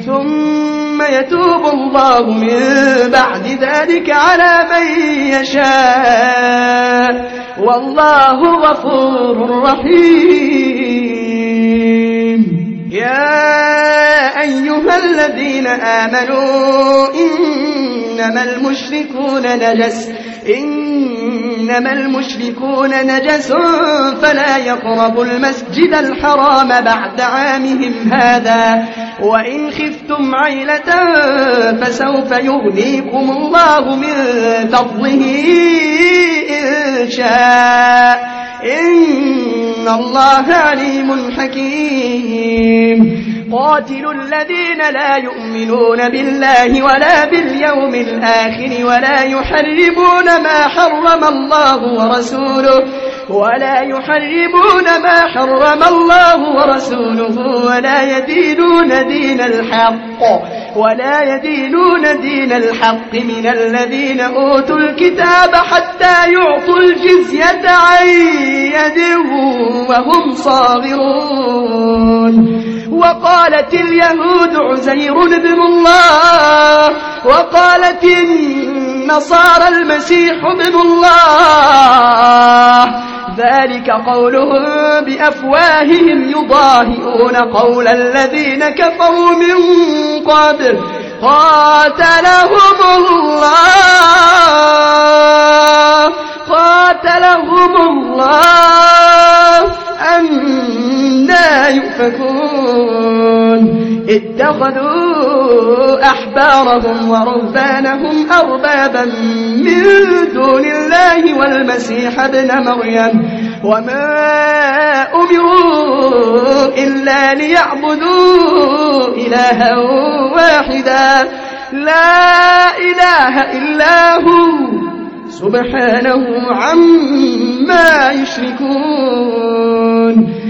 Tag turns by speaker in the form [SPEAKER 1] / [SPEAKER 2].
[SPEAKER 1] ثم يتوب الله من بعد ذلك على من يشاء والله غفور رحيم. يا أيها الذين آمنوا إنما المشركون نجس فلا يقربوا المسجد الحرام بعد عامهم هذا وإن خفتم عيلة فسوف يغنيكم الله من فضله إن شاء إن الله عليم حكيم. قاتلوا الذين لا يؤمنون بالله ولا باليوم الآخر ولا يحرمون ما حرم الله ورسوله ولا يدينون دين الحق من الذين أوتوا الكتاب حتى يعطوا الجزية عن يد وهم صاغرون. وقالت اليهود عزير بن الله وقالت النصارى المسيح ابن الله ذلك قولهم بأفواههم يضاهئون قول الذين كفروا من قبل قاتلهم الله أنى يؤفكون. اتخذوا أحبارهم ورهبانهم أربابا من دون الله والمسيح ابن مريم وما أمروا إلا ليعبدوا إلها واحدا لا إله إلا هو سبحانه عما يشركون.